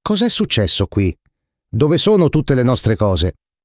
Cos'è successo qui? Dove sono tutte le nostre cose?